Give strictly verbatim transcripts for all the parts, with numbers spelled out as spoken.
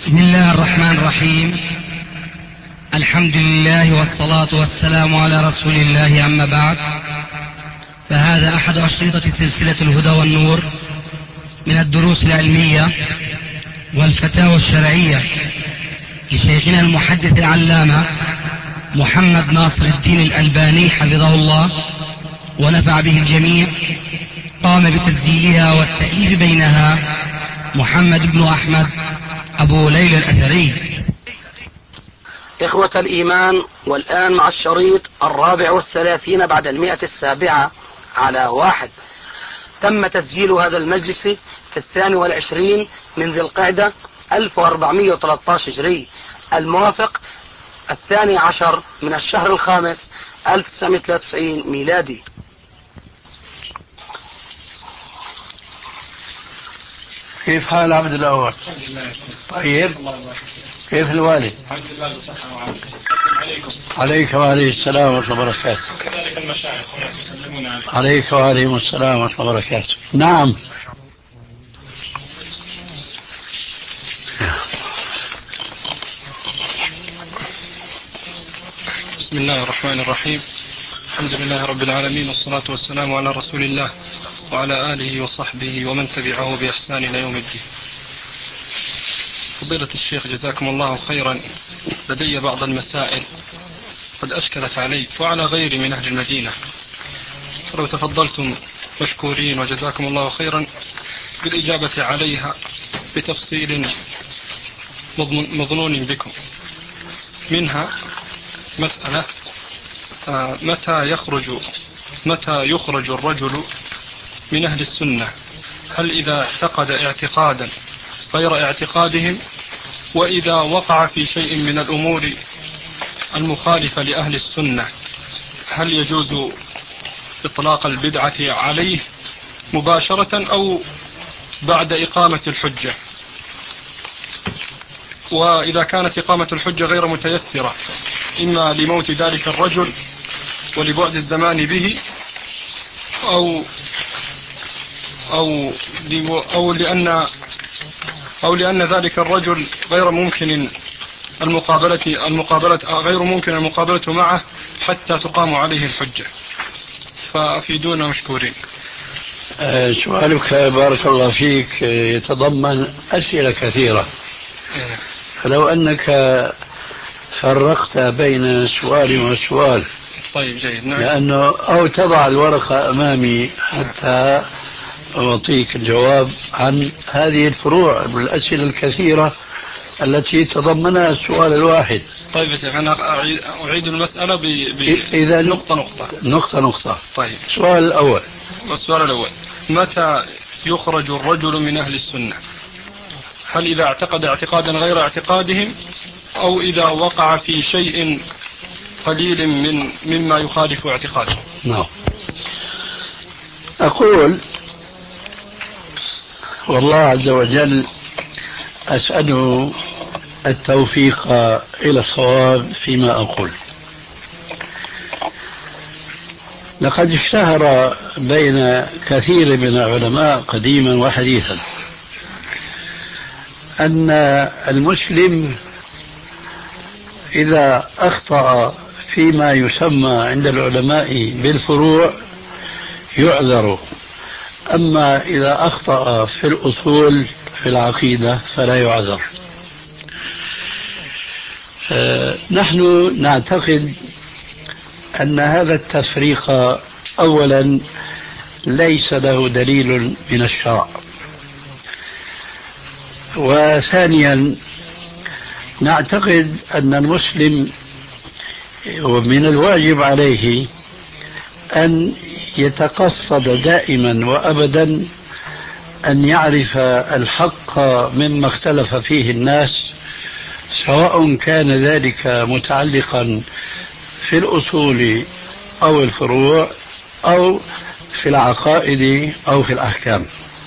بسم الله الرحمن الرحيم. الحمد لله والصلاة والسلام على رسول الله، أما بعد، فهذا أحد أشرطة سلسلة الهدى والنور من الدروس العلمية والفتاوى الشرعية لشيخنا المحدث العلامة محمد ناصر الدين الألباني حفظه الله ونفع به الجميع. قام بتسجيلها والتأليف بينها محمد بن أحمد أبو ليلى الأثري. إخوة الإيمان، والآن مع الشريط الرابع والثلاثين بعد المئة السابعة على واحد. تم تسجيل هذا المجلس في الثاني والعشرين من ذي القعدة ألف وأربعمائة وثلاثة عشر هجري، الموافق الثاني عشر من الشهر الخامس ألف وتسعمائة وثلاثة وتسعين ميلادي. كيف حال عبد الأول؟ طيب. كيف الوالد؟ الحمد لله بصحة وعافية. عليكم. عليك وعليه السلام ورحمة الله وبركاته. كذلك المشايخ هناك يسلمون عليك. عليك وعليهم السلام ورحمة الله وبركاته. نعم. بسم الله الرحمن الرحيم. الحمد لله رب العالمين، والصلاة والسلام على رسول الله وعلى آله وصحبه ومن تبعه بإحسان إلى يوم الدين. فضيلة الشيخ جزاكم الله خيرا، لدي بعض المسائل قد أشكلت علي وعلى غيري من أهل المدينة، لو تفضلتم مشكورين وجزاكم الله خيرا بالإجابة عليها بتفصيل مظنون بكم. منها مسألة آه متى يخرج متى يخرج الرجل من أهل السنة؟ هل إذا اعتقد اعتقادا غير اعتقادهم، وإذا وقع في شيء من الأمور المخالفة لأهل السنة هل يجوز إطلاق البدعة عليه مباشرة أو بعد إقامة الحجة؟ وإذا كانت إقامة الحجة غير متيسرة، إما لموت ذلك الرجل ولبعد الزمان به، أو أو أو لأن أو لأن ذلك الرجل غير ممكن المقابلة المقابلة غير ممكن المقابلة معه حتى تقام عليه الحجة، فأفيدونا مشكورين. أه سؤالك بارك الله فيك يتضمن أسئلة كثيرة، فلو أنك فرقت بين سؤال وسؤال. طيب جيد. نعم. لأنه أو تضع الورقة أمامي حتى أعطيك الجواب عن هذه الفروع بالأسئلة الكثيرة التي تضمنها السؤال الواحد. طيب يا شيخ، أنا أعيد المسألة ب... ب... إذا نقطة نقطة نقطة نقطة. طيب. السؤال الأول. السؤال الأول، متى يخرج الرجل من أهل السنة؟ هل إذا اعتقد اعتقادا غير اعتقادهم، أو إذا وقع في شيء قليل من مما يخالف اعتقاده؟ نعم. أقول والله عز وجل أسأله التوفيق إلى الصواب فيما أقول. لقد اشتهر بين كثير من العلماء قديما وحديثا أن المسلم إذا أخطأ فيما يسمى عند العلماء بالفروع يعذر، أما إذا أخطأ في الأصول في العقيدة فلا يعذر. أه نحن نعتقد أن هذا التفريق أولا ليس له دليل من الشرع، وثانيا نعتقد أن المسلم ومن الواجب عليه أن يتقصد دائما وأبدا أن يعرف الحق مما اختلف فيه الناس، سواء كان ذلك متعلقا في الأصول أو الفروع أو في العقائد أو في الأحكام.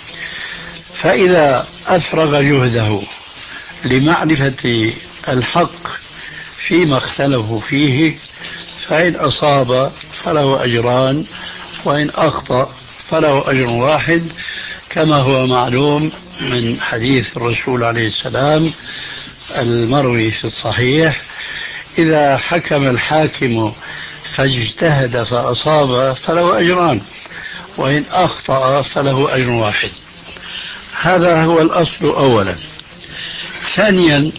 فإذا أفرغ جهده لمعرفة الحق فيما اختلفوا فيه فإن أصاب فله أجران، وإن أخطأ فله أجر واحد، كما هو معلوم من حديث الرسول عليه السلام: المروي في الصحيح: إذا حكم الحاكم فاجتهد فأصاب فله أجران، وإن أخطأ فله أجر واحد. هذا هو الأصل أولا. ثانيا،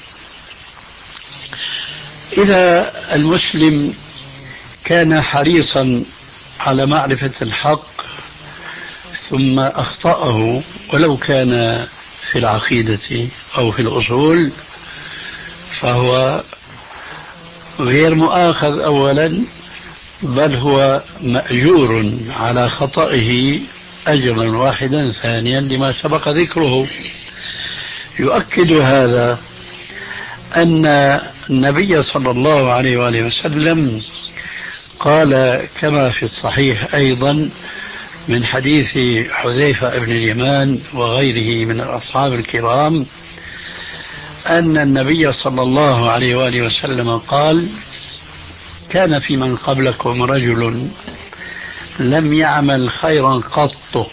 إذا المسلم كان حريصا على معرفة الحق ثم أخطأه ولو كان في العقيدة أو في الأصول، فهو غير مؤاخذ أولا، بل هو مأجور على خطئه أجرا واحدا ثانيا لما سبق ذكره. يؤكد هذا أن النبي صلى الله عليه وآله وسلم قال كما في الصحيح أيضا من حديث حذيفة بن اليمان وغيره من الأصحاب الكرام أن النبي صلى الله عليه وآله وسلم قال: كان في من قبلكم رجل لم يعمل خيرا قط،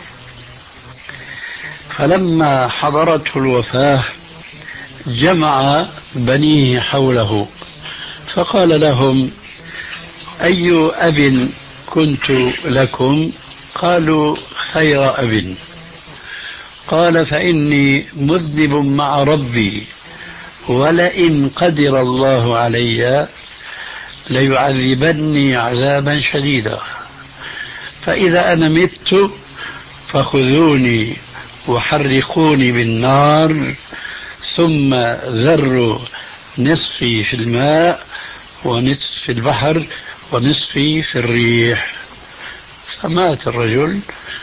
فلما حضرته الوفاة جمع بنيه حوله فقال لهم: أي أب كنت لكم؟ قالوا: خير أب. قال: فإني مذنب مع ربي، ولئن قدر الله علي ليعذبني عذابا شديدا، فإذا أنا مت فخذوني وحرقوني بالنار، ثم ذروا نصفي في الماء ونصف في البحر ونصفي في الريح. فمات الرجل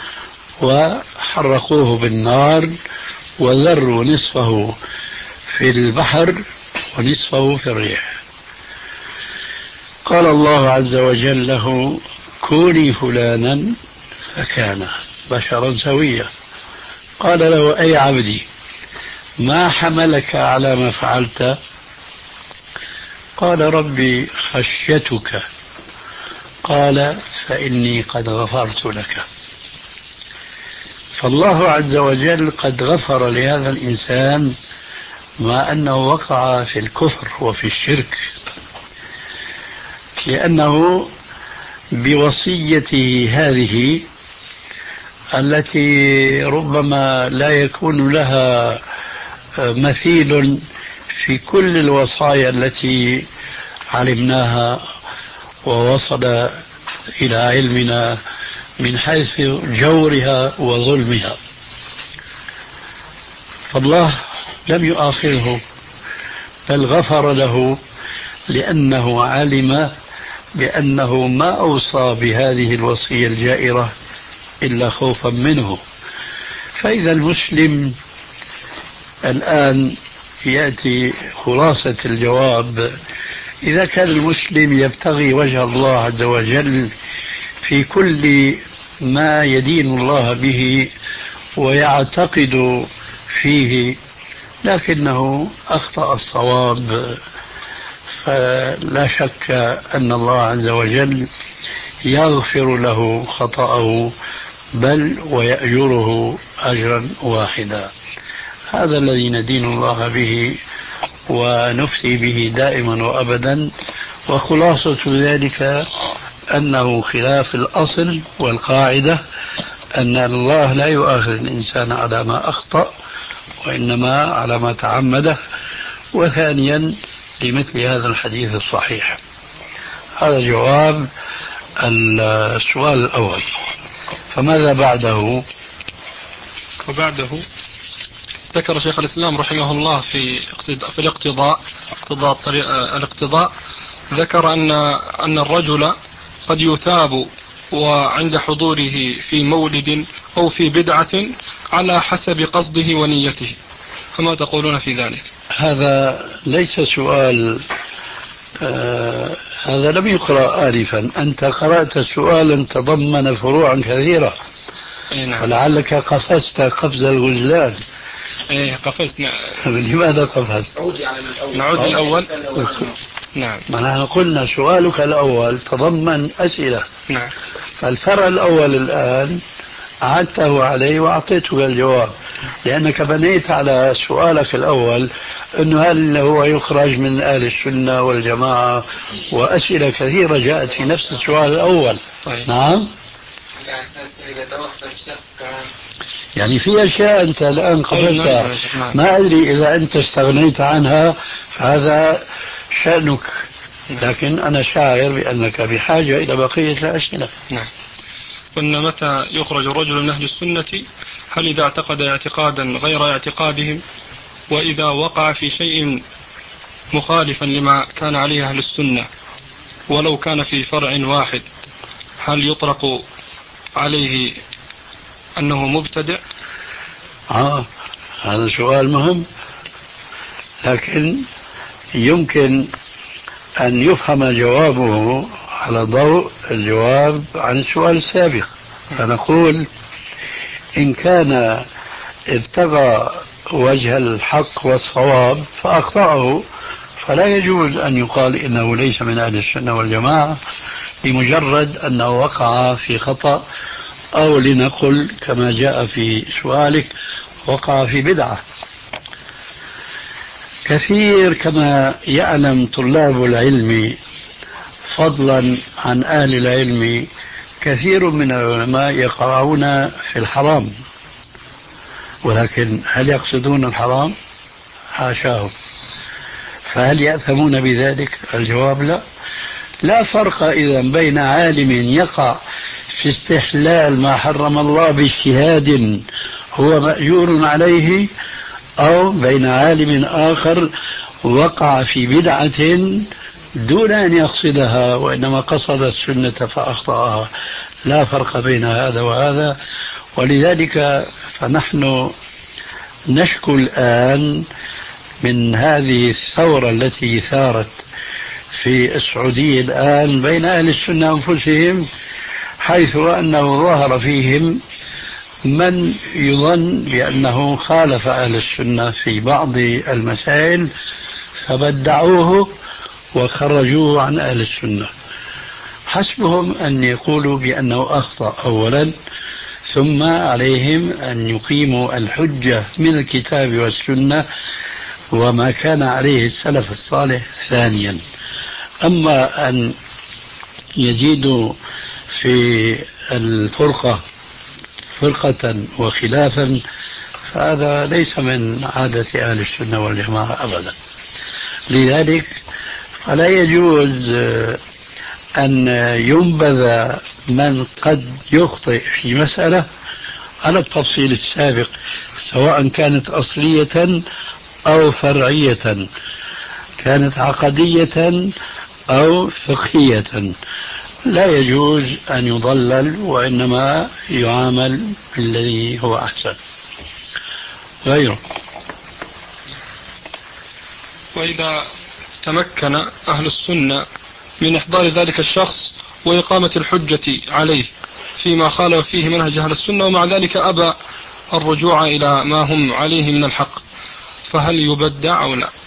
وحرقوه بالنار وذروا نصفه في البحر ونصفه في الريح. قال الله عز وجل له: كوني فلانا، فكان بشرا سويا. قال له: أي عبدي، ما حملك على ما فعلت؟ قال: ربي خشيتك. قال: فإني قد غفرت لك. فالله عز وجل قد غفر لهذا الإنسان مع أنه وقع في الكفر وفي الشرك، لأنه بوصيته هذه التي ربما لا يكون لها مثيل في كل الوصايا التي علمناها ووصل إلى علمنا من حيث جورها وظلمها، فالله لم يؤاخذه بل غفر له، لأنه علم بأنه ما أوصى بهذه الوصية الجائرة إلا خوفا منه. فإذا المسلم الآن يأتي خلاصة الجواب: إذا كان المسلم يبتغي وجه الله عز وجل في كل ما يدين الله به ويعتقد فيه، لكنه أخطأ الصواب، فلا شك أن الله عز وجل يغفر له خطأه بل ويأجره أجرا واحدا. هذا الذي ندين الله به ونفتي به دائما وأبدا، وخلاصة ذلك أنه خلاف الأصل والقاعدة أن الله لا يؤاخذ الإنسان على ما أخطأ وإنما على ما تعمده. وثانيا لمثل هذا الحديث الصحيح. هذا جواب السؤال الأول. فماذا بعده؟ وبعده ذكر شيخ الإسلام رحمه الله في في الاقتضاء اقتضاء الطريق الاقتضاء ذكر أن أن الرجل قد يثاب وعند حضوره في مولد أو في بدعة على حسب قصده ونيته، فما تقولون في ذلك؟ هذا ليس سؤال، آه هذا لم يقرأ آلفا، أنت قرأت سؤالا تضمن فروعا كثيرة. نعم. ولعلك قفزت قفز الغزلان. ايه قفزنا. لماذا قفزت؟ نعود الأول. نعم. ما نحن قلنا سؤالك الأول تضمن أسئلة. نعم. فالفرع الأول الآن عدته عليه وأعطيتك الجواب، لأنك بنيت على سؤالك الأول أنه هل هو يخرج من أهل السنة والجماعة، وأسئلة كثيرة جاءت في نفس السؤال الأول. طيب. نعم، يعني في أشياء أنت الآن قبلتها ما أدري إذا أنت استغنيت عنها فهذا شأنك، لكن أنا شاعر بأنك بحاجة إلى بقية الأسئلة. نعم. قلنا متى يخرج الرجل من أهل السنة؟ هل إذا اعتقد اعتقادا غير اعتقادهم، وإذا وقع في شيء مخالفا لما كان عليه أهل السنة ولو كان في فرع واحد، هل يطلق عليه أنه مبتدع؟ آه هذا سؤال مهم، لكن يمكن أن يفهم جوابه على ضوء الجواب عن السؤال السابق. فنقول إن كان ابتغى وجه الحق والصواب فأخطأه فلا يجوز أن يقال إنه ليس من أهل السنة والجماعة بمجرد أنه وقع في خطأ، أو لنقل كما جاء في سؤالك وقع في بدعة. كثير كما يعلم طلاب العلم فضلا عن أهل العلم، كثير من العلماء يقعون في الحرام، ولكن هل يقصدون الحرام؟ حاشاه. فهل يأثمون بذلك؟ الجواب لا. لا فرق إذن بين عالم يقع في استحلال ما حرم الله باجتهاد هو مأجور عليه، أو بين عالم آخر وقع في بدعة دون أن يقصدها وإنما قصد السنة فأخطأها. لا فرق بين هذا وهذا. ولذلك فنحن نشكو الآن من هذه الثورة التي ثارت في السعودية الآن بين أهل السنة أنفسهم، حيث أنه ظهر فيهم من يظن بأنه خالف أهل السنة في بعض المسائل فبدعوه وخرجوه عن أهل السنة. حسبهم أن يقولوا بأنه أخطأ أولا، ثم عليهم أن يقيموا الحجة من الكتاب والسنة وما كان عليه السلف الصالح ثانيا. أما أن يزيدوا في الفرقة فرقة وخلافا فهذا ليس من عادة أهل السنة والجماعة أبدا. لذلك فلا يجوز أن ينبذ من قد يخطئ في مسألة على التفصيل السابق، سواء كانت أصلية أو فرعية، كانت عقدية أو فقهية. لا يجوز أن يضلل، وإنما يعامل بالذي هو أحسن غيره. وإذا تمكن أهل السنة من إحضار ذلك الشخص وإقامة الحجة عليه فيما خالف فيه منهج أهل السنة، ومع ذلك أبى الرجوع إلى ما هم عليه من الحق، فهل يبدع أو لا؟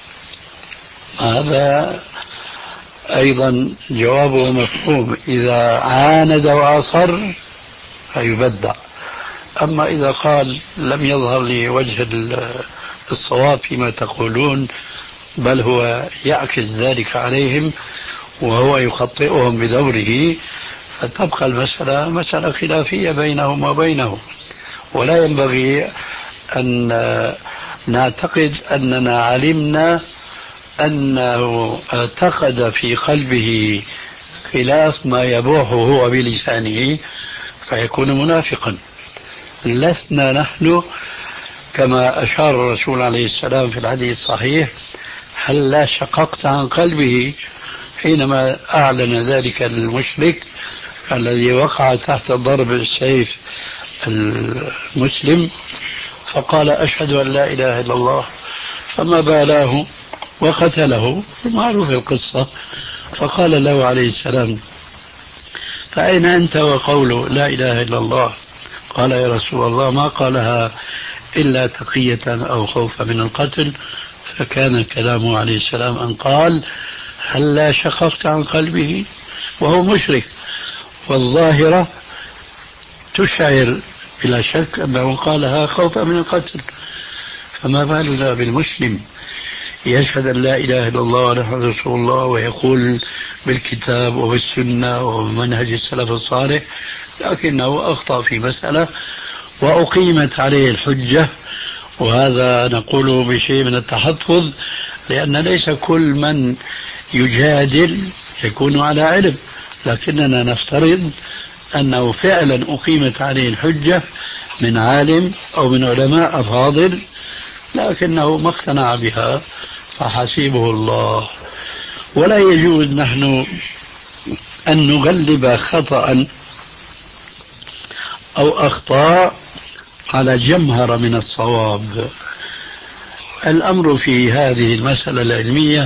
هذا أيضا جوابه مفهوم. إذا عاند وأصر فيبدع. أما إذا قال لم يظهر لي وجه الصواب فيما تقولون، بل هو يعكس ذلك عليهم وهو يخطئهم بدوره، فتبقى المسألة مسألة خلافية بينهم وبينه. ولا ينبغي أن نعتقد أننا علمنا أنه اعتقد في قلبه خلاف ما يبوحه هو بلسانه فيكون منافقا. لسنا نحن كما أشار الرسول عليه السلام في الحديث الصحيح: هل لا شققت عن قلبه، حينما أعلن ذلك المشرك الذي وقع تحت ضرب السيف المسلم فقال: أشهد أن لا إله إلا الله، فما بالاه وقتله. معروف القصة. فقال له عليه السلام: فأين أنت وقوله لا إله إلا الله؟ قال: يا رسول الله ما قالها إلا تقية أو خوفا من القتل. فكان كلامه عليه السلام أن قال: هل لا شققت عن قلبه؟ وهو مشرك، والظاهرة تشعر بلا شك أنه قالها خوفا من القتل، فما بالنا بالمسلم يشهد أن لا إله إلا الله وأن رسول الله ويقول بالكتاب وبالسنة ومنهج السلف الصالح، لكنه أخطأ في مسألة وأقيمت عليه الحجة. وهذا نقول بشيء من التحفظ، لأن ليس كل من يجادل يكون على علم، لكننا نفترض أنه فعلا أقيمت عليه الحجة من عالم أو من علماء أفاضل، لكنه ما اقتنع بها فحسيبه الله. ولا يجوز نحن أن نغلب خطأ أو أخطاء على جمهرة من الصواب. الأمر في هذه المسألة العلمية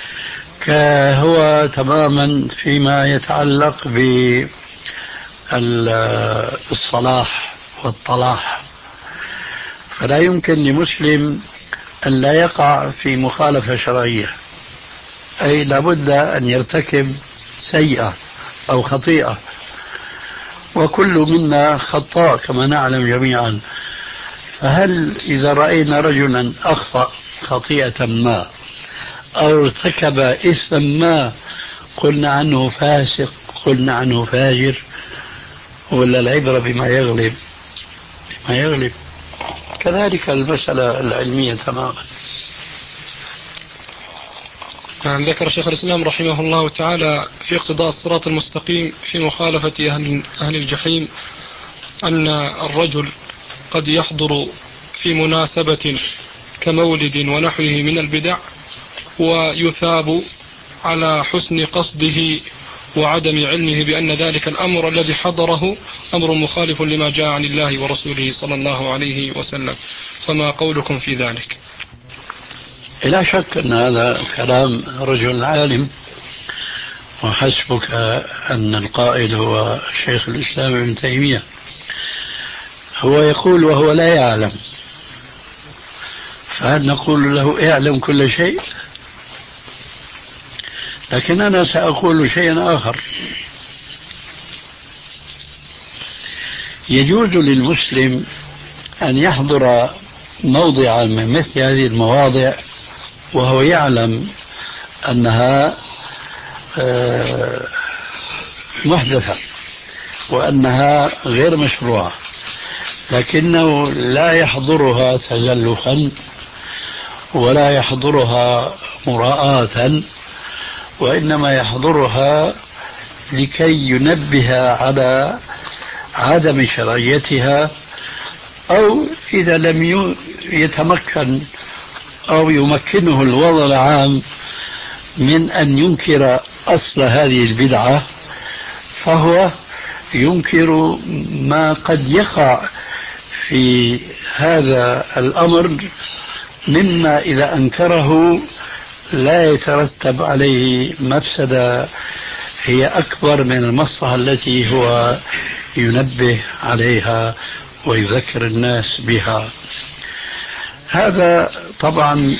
هو تماما فيما يتعلق بالصلاح والطلاح، فلا يمكن لمسلم أن لا يقع في مخالفة شرعية، أي لابد أن يرتكب سيئة أو خطيئة، وكل منا خطاء كما نعلم جميعا. فهل إذا رأينا رجلا أخطأ خطيئة ما أو ارتكب إثما ما قلنا عنه فاسق، قلنا عنه فاجر، ولا العبرة بما يغلب؟ بما يغلب. كذلك المسألة العلمية تماما. نعم. ذكر شيخ الإسلام رحمه الله تعالى في اقتضاء الصراط المستقيم في مخالفة أهل, أهل الجحيم أن الرجل قد يحضر في مناسبة كمولد ونحوه من البدع ويثاب على حسن قصده وعدم علمه بأن ذلك الأمر الذي حضره أمر مخالف لما جاء عن الله ورسوله صلى الله عليه وسلم، فما قولكم في ذلك؟ لا شك أن هذا كلام رجل عالم، وحسبك أن القائل هو شيخ الإسلام ابن تيمية، هو يقول وهو لا يعلم، فهل نقول له اعلم كل شيء؟ لكن أنا سأقول شيئا آخر. يجوز للمسلم أن يحضر موضعا من مثل هذه المواضع وهو يعلم أنها محدثة وأنها غير مشروعة، لكنه لا يحضرها تزلفا ولا يحضرها مراءة، وإنما يحضرها لكي ينبه على عدم شرعيتها، أو إذا لم يتمكن أو يمكنه الوضع العام من أن ينكر أصل هذه البدعة، فهو ينكر ما قد يقع في هذا الأمر مما إذا أنكره لا يترتب عليه مفسدة هي أكبر من المصلحة التي هو ينبه عليها ويذكر الناس بها. هذا طبعا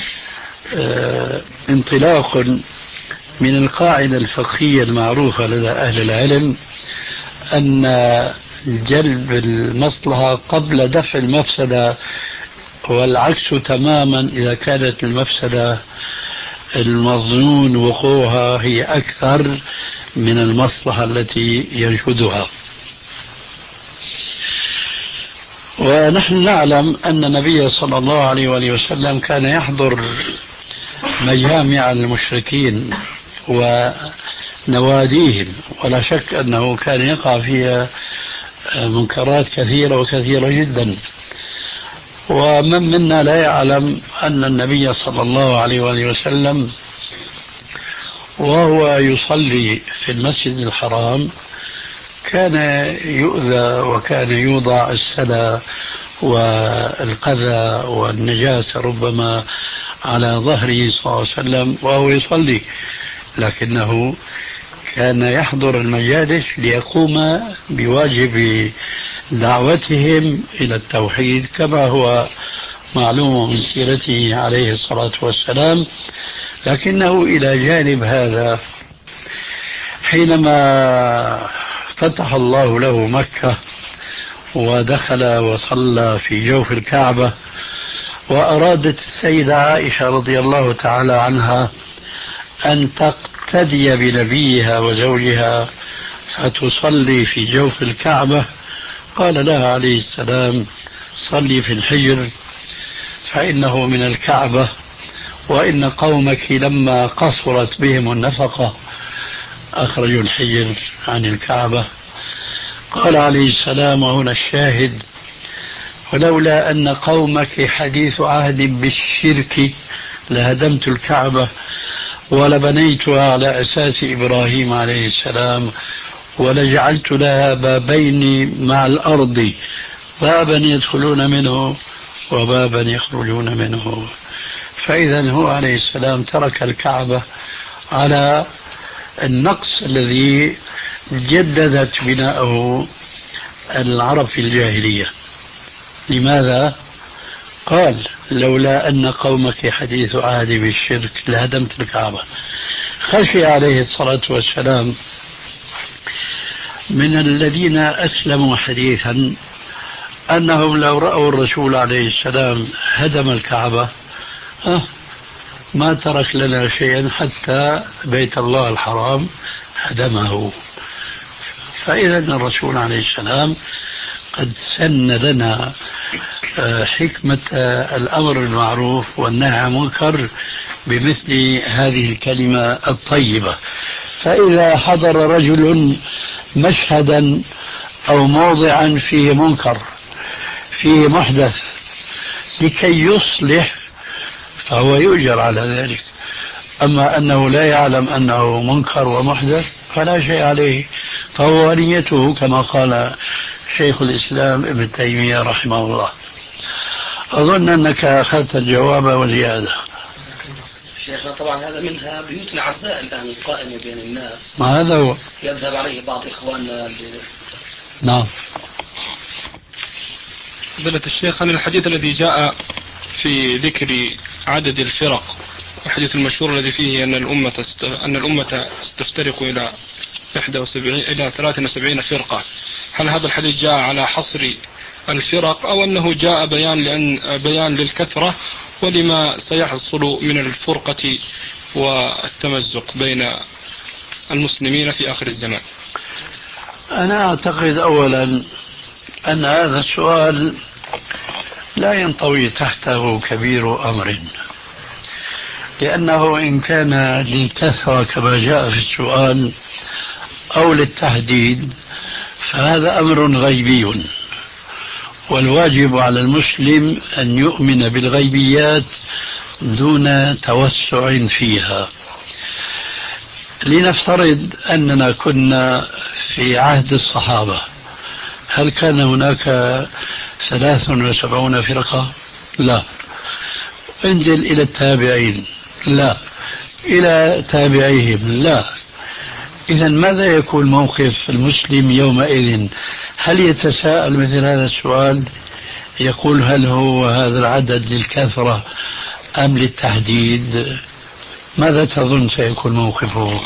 انطلاق من القاعدة الفقهية المعروفة لدى أهل العلم أن جلب المصلحة قبل دفع المفسدة، والعكس تماما إذا كانت المفسدة المظنون وقوعها هي أكثر من المصلحة التي ينشدها. ونحن نعلم أن النبي صلى الله عليه وآله وسلم كان يحضر مجامع المشركين ونواديهم، ولا شك أنه كان يقع فيها منكرات كثيرة وكثيرة جدا. ومن منا لا يعلم أن النبي صلى الله عليه وآله وسلم وهو يصلي في المسجد الحرام كان يؤذى وكان يوضع السلى والقذى والنجاسة ربما على ظهره صلى الله عليه وسلم وهو يصلي، لكنه كان يحضر المجالس ليقوم بواجب دعوتهم إلى التوحيد كما هو معلوم من سيرته عليه الصلاة والسلام. لكنه إلى جانب هذا حينما فتح الله له مكة ودخل وصلى في جوف الكعبة، وأرادت السيدة عائشة رضي الله تعالى عنها أن تقتدي بنبيها وزوجها فتصلي في جوف الكعبة، قال لها عليه السلام: صلي في الحجر فإنه من الكعبة، وإن قومك لما قصرت بهم النفقة أخرجوا الحجر عن الكعبة. قال عليه السلام، وهنا الشاهد: ولولا أن قومك حديث عهد بالشرك لهدمت الكعبة ولبنيتها على أساس إبراهيم عليه السلام ولجعلت لها بابين مع الأرض، بابا يدخلون منه وبابا يخرجون منه. فإذا هو عليه السلام ترك الكعبة على النقص الذي جددت بناءه العرب في الجاهلية. لماذا؟ قال: لولا أن قومك حديث عهد بالشرك لهدمت الكعبة. خشي عليه الصلاة والسلام من الذين أسلموا حديثا أنهم لو رأوا الرسول عليه السلام هدم الكعبة ما ترك لنا شيئا حتى بيت الله الحرام هدمه. فإذا الرسول عليه السلام قد سن لنا حكمة الأمر بالمعروف والنهي عن المنكر بمثل هذه الكلمة الطيبة. فإذا حضر رجل مشهدا أو موضعا فيه منكر فيه محدث لكي يصلح فهو يؤجر على ذلك. أما أنه لا يعلم أنه منكر ومحدث فلا شيء عليه، فهو نيته كما قال شيخ الإسلام ابن تيمية رحمه الله. أظن أنك أخذت الجواب والزيادة. شيخنا طبعا هذا منها بيوت العزاء الآن قائمة بين الناس، ما هذا هو يذهب عليه بعض إخواننا ل... نعم. فضيلة الشيخ، عن الحديث الذي جاء في ذكر عدد الفرق، الحديث المشهور الذي فيه أن الأمة است... أن الأمة ستفترق إلى إحدى وسبعين إلى ثلاث وسبعين فرقة، هل هذا الحديث جاء على حصر الفرق أو أنه جاء بيان لأن بيان للكثرة ولما سيحصل من الفرقة والتمزق بين المسلمين في آخر الزمان؟ أنا أعتقد أولا أن هذا السؤال لا ينطوي تحته كبير أمر، لأنه إن كان للكثرة كما جاء في السؤال أو للتحديد فهذا أمر غيبي، والواجب على المسلم أن يؤمن بالغيبيات دون توسع فيها. لنفترض أننا كنا في عهد الصحابة، هل كان هناك ثلاث وسبعون فرقة؟ لا. انزل إلى التابعين، لا. إلى تابعيهم، لا. إذا ماذا يكون موقف المسلم يومئذ؟ هل يتساءل مثل هذا السؤال يقول هل هو هذا العدد للكثرة أم للتحديد؟ ماذا تظن سيكون موقفه؟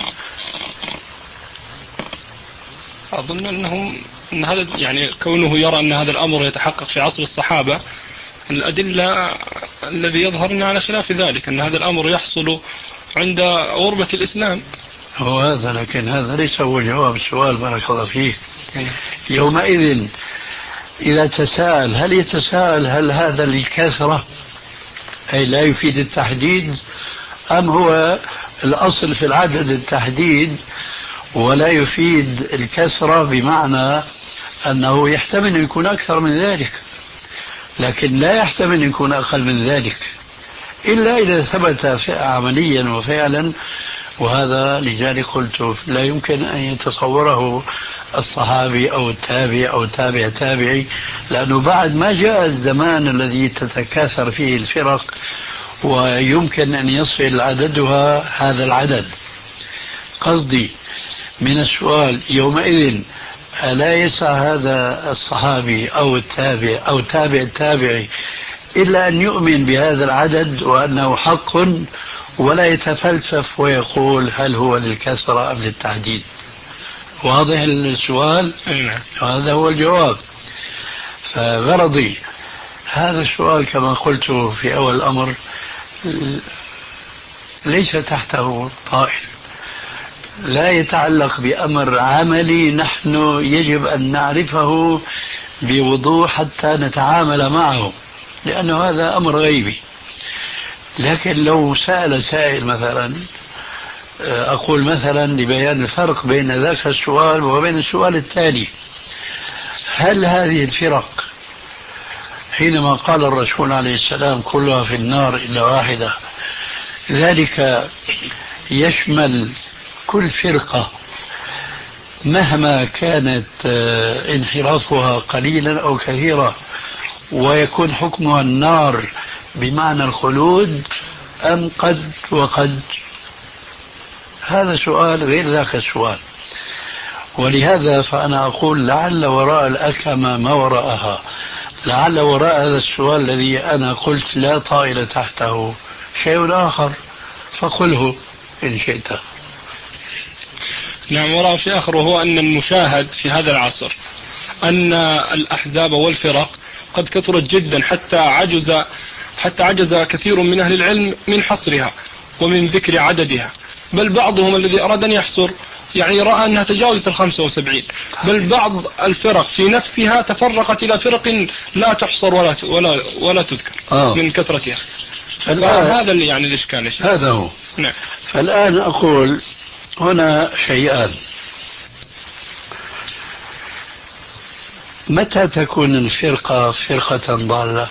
أظن أنهم أن هذا يعني كونه يرى أن هذا الأمر يتحقق في عصر الصحابة، الأدلة الذي يظهرنا على خلاف ذلك، أن هذا الأمر يحصل عند غربة الإسلام. هو هذا، لكن هذا ليس هو جواب السؤال بارك الله فيك. يومئذ إذا تساءل هل يتساءل هل هذا للكثرة أي لا يفيد التحديد، أم هو الأصل في العدد التحديد ولا يفيد الكثرة، بمعنى أنه يحتمل أن يكون أكثر من ذلك لكن لا يحتمل أن يكون أقل من ذلك إلا إذا ثبت عمليا وفعلا. وهذا لذلك قلت لا يمكن أن يتصوره الصحابي أو التابع أو تابع تابعي، لأنه بعد ما جاء الزمان الذي تتكاثر فيه الفرق ويمكن أن يصل عددها هذا العدد. قصدي من السؤال يومئذ ألا يسعى هذا الصحابي أو التابع أو تابع التابعي إلا أن يؤمن بهذا العدد وأنه حق، ولا يتفلسف ويقول هل هو للكثرة أم للتعديد؟ واضح السؤال؟ هذا هو الجواب. فغرضي هذا السؤال كما قلت في أول الأمر ليس تحته طائل، لا يتعلق بأمر عملي نحن يجب أن نعرفه بوضوح حتى نتعامل معه، لأنه هذا أمر غيبي. لكن لو سأل سائل مثلا، أقول مثلا لبيان الفرق بين ذاك السؤال وبين السؤال التالي: هل هذه الفرق حينما قال الرسول عليه السلام كلها في النار إلا واحدة، ذلك يشمل كل فرقة مهما كانت انحرافها قليلا أو كثيرا ويكون حكمها النار بمعنى الخلود، أم قد وقد؟ هذا سؤال غير ذاك السؤال. ولهذا فأنا أقول لعل وراء الأكمة ما وراءها، لعل وراء هذا السؤال الذي أنا قلت لا طائل تحته شيء آخر، فقله إن شئت. نعم، وراء في آخر، وهو أن المشاهد في هذا العصر أن الأحزاب والفرق قد كثرت جدا حتى عجز حتى عجز كثير من أهل العلم من حصرها ومن ذكر عددها، بل بعضهم الذي أراد أن يحصر يعني رأى أنها تجاوزت الخمسة وسبعين، بل بعض الفرق في نفسها تفرقت إلى فرق لا تحصر ولا ولا ولا تذكر آه. من كثرتها. فهذا اللي يعني الإشكال. هذا هو. نعم. فالآن أقول هنا شيئان: متى تكون الفرقة فرقة ضالة؟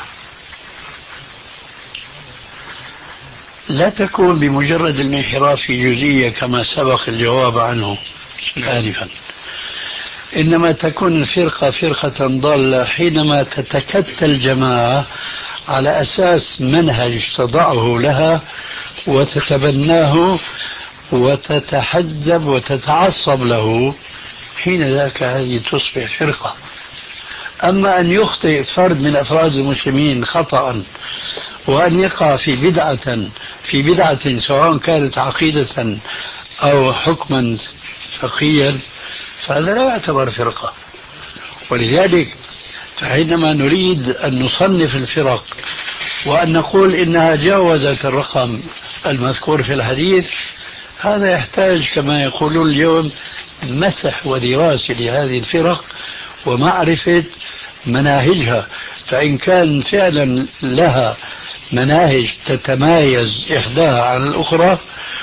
لا تكون بمجرد الانحراف في جزئية كما سبق الجواب عنه آنفا، إنما تكون الفرقة فرقة ضالة حينما تتكتل الجماعة على أساس منهج تضعه لها وتتبناه وتتحزب وتتعصب له، حين ذاك هذه تصبح فرقة. أما أن يخطئ فرد من أفراد المسلمين خطأ وأن يقع في بدعة في بدعة سواء كانت عقيدة أو حكما فقهيا، فهذا لا يعتبر فرقة. ولذلك فحينما نريد أن نصنف الفرق وأن نقول إنها جاوزت الرقم المذكور في الحديث، هذا يحتاج كما يقولون اليوم مسح ودراسة لهذه الفرق ومعرفة مناهجها، فإن كان فعلا لها مناهج تتمايز إحداها عن الأخرى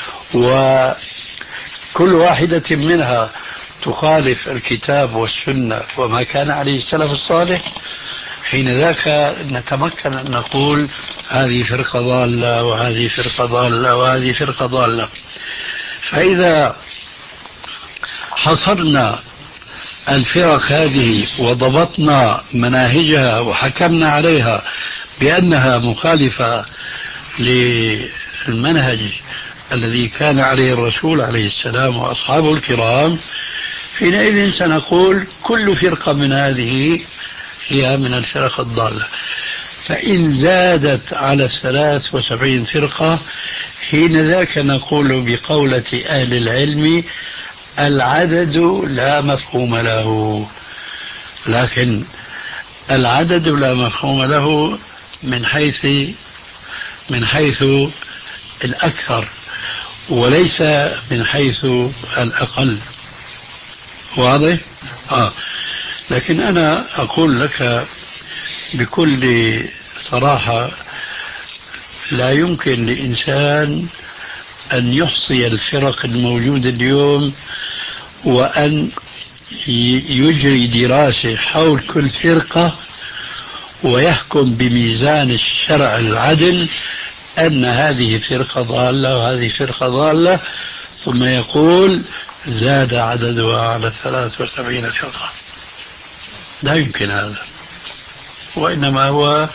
وكل واحدة منها تخالف الكتاب والسنة وما كان عليه السلف الصالح، حين ذاك نتمكن أن نقول هذه فرقة ضالة وهذه فرقة ضالة وهذه فرقة ضالة. فإذا حصرنا الفرق هذه وضبطنا مناهجها وحكمنا عليها بأنها مخالفة للمنهج الذي كان عليه الرسول عليه السلام وأصحابه الكرام، حينئذ سنقول كل فرقة من هذه هي من الفرق الضالة. فإن زادت على الثلاث وسبعين فرقة، حين ذاك نقول بقولة أهل العلم العدد لا مفهوم له، لكن العدد لا مفهوم له من حيث من حيث الأكثر وليس من حيث الأقل. واضح؟ آه. لكن أنا أقول لك بكل صراحة لا يمكن لإنسان أن يحصي الفرق الموجودة اليوم وأن يجري دراسة حول كل فرقة ويحكم بميزان الشرع العدل أن هذه فرقة ضالة وهذه فرقة ضالة ثم يقول زاد عددها على ثلاث وسبعين فرقة. لا يمكن هذا، وإنما هو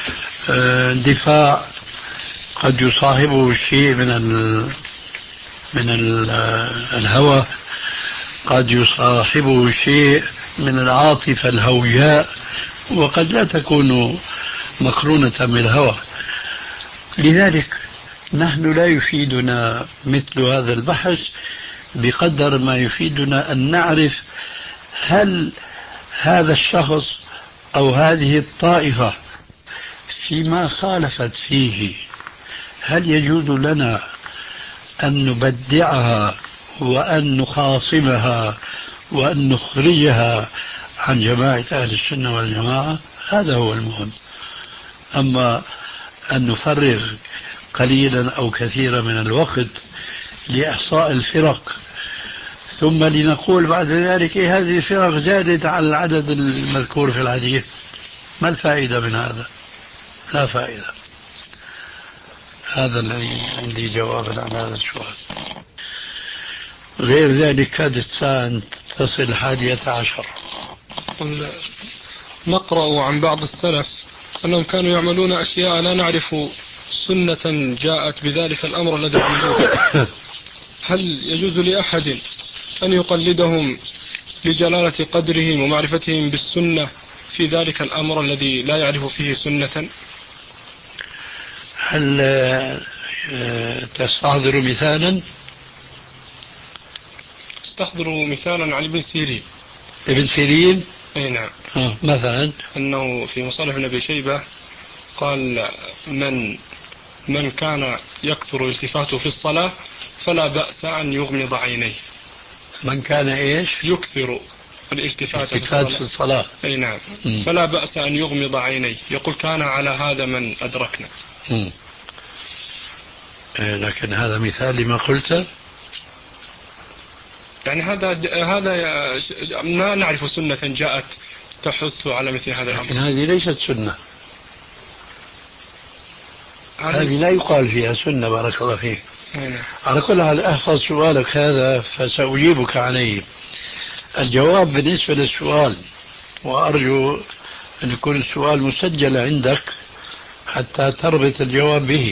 دفاع قد يصاحبه شيء من ال من ال الهوى، قد يصاحبه شيء من العاطفة الهوياء، وقد لا تكون مقرونة بالهوى. لذلك نحن لا يفيدنا مثل هذا البحث بقدر ما يفيدنا أن نعرف هل هذا الشخص أو هذه الطائفة فيما خالفت فيه، هل يجوز لنا أن نبدعها وأن نخاصمها وأن نخرجها عن جماعة أهل السنة والجماعة؟ هذا هو المهم. أما أن نفرغ قليلا أو كثيرا من الوقت لإحصاء الفرق ثم لنقول بعد ذلك إيه هذه الفرق زادت على العدد المذكور في الحديث، ما الفائدة من هذا؟ لا فائدة. هذا الذي عندي جوابا عن هذا السؤال. غير ذلك كادت الساعة تصل الحادية عشر. نقرأ عن بعض السلف أنهم كانوا يعملون أشياء لا نعرف سنة جاءت بذلك الأمر الذي يعملون. هل يجوز لأحد أن يقلدهم لجلالة قدرهم ومعرفتهم بالسنة في ذلك الأمر الذي لا يعرف فيه سنة؟ هل تستحضر مثالا؟ استحضروا مثالا عن ابن سيرين. ابن سيرين؟ اي نعم. آه مثلا أنه في مصالح ابن أبي شيبة قال من من كان يكثر التفاته في الصلاة فلا بأس أن يغمض عينيه. من كان إيش؟ يكثر الالتفات في الصلاة, في الصلاة. أي نعم. م. فلا بأس أن يغمض عينيه. يقول كان على هذا من أدركنا. م. لكن هذا مثال لما قلت. يعني هذا هذا ما نعرف سنة جاءت تحث على مثل هذا الأمر. لكن هذه ليست سنة. هذه لا يقال فيها سنة. بارك الله فيك. على كل حال أحفظ سؤالك هذا فسأجيبك عليه. الجواب بالنسبة للسؤال، وأرجو أن يكون السؤال مسجل عندك حتى تربط الجواب به.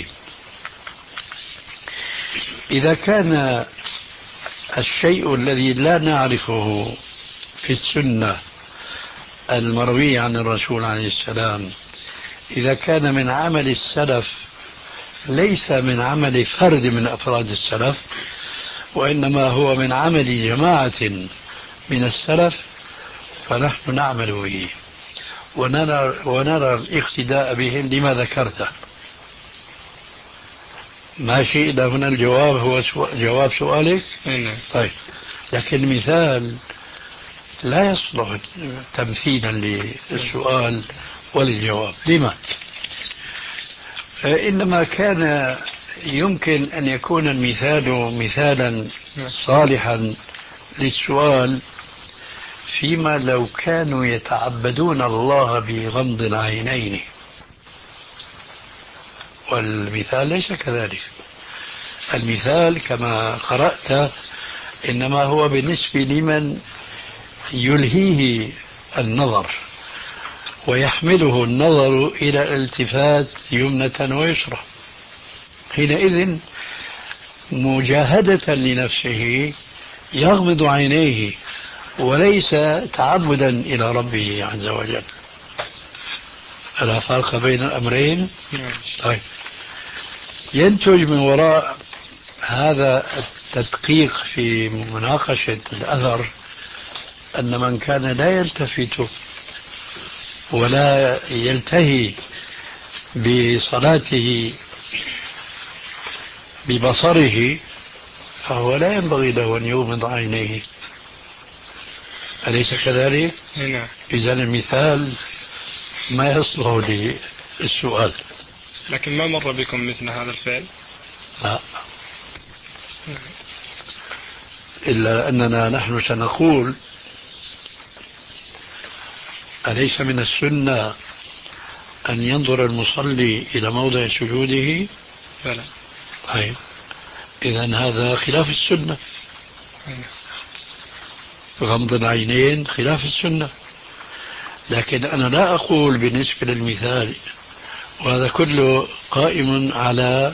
إذا كان الشيء الذي لا نعرفه في السنة المروية عن الرسول عليه السلام إذا كان من عمل السلف ليس من عمل فرد من أفراد السلف، وإنما هو من عمل جماعة من السلف، فنحن نعمل به ونرى, ونرى الاقتداء بهم لما ذكرته. ماشي إلى هنا الجواب هو جواب سؤالك؟ طيب، لكن المثال لا يصلح تمثيلا للسؤال وللجواب. لما؟ إنما كان يمكن أن يكون المثال مثالا صالحا للسؤال فيما لو كانوا يتعبدون الله بغمض العينين، والمثال ليس كذلك. المثال كما قرأت إنما هو بالنسبة لمن يلهيه النظر ويحمله النظر إلى الالتفات يمنة ويسرى، حينئذ مجاهدة لنفسه يغمض عينيه وليس تعبدا إلى ربه عز وجل. ألا فرق بين الأمرين؟ طيب، ينتج من وراء هذا التدقيق في مناقشة الأثر أن من كان لا يلتفت ولا يلتهي بصلاته ببصره فهو لا ينبغي له أن يغمض عينيه. أليس كذلك؟ نعم. إذن المثال ما يصلح للسؤال. لكن ما مر بكم مثل هذا الفعل؟ لا، إلا أننا نحن سنقول أليس من السنة أن ينظر المصلي إلى موضع سجوده؟ فلا. أي إذن هذا خلاف السنة. غمض العينين خلاف السنة. لكن أنا لا أقول بالنسبة للمثال، وهذا كله قائم على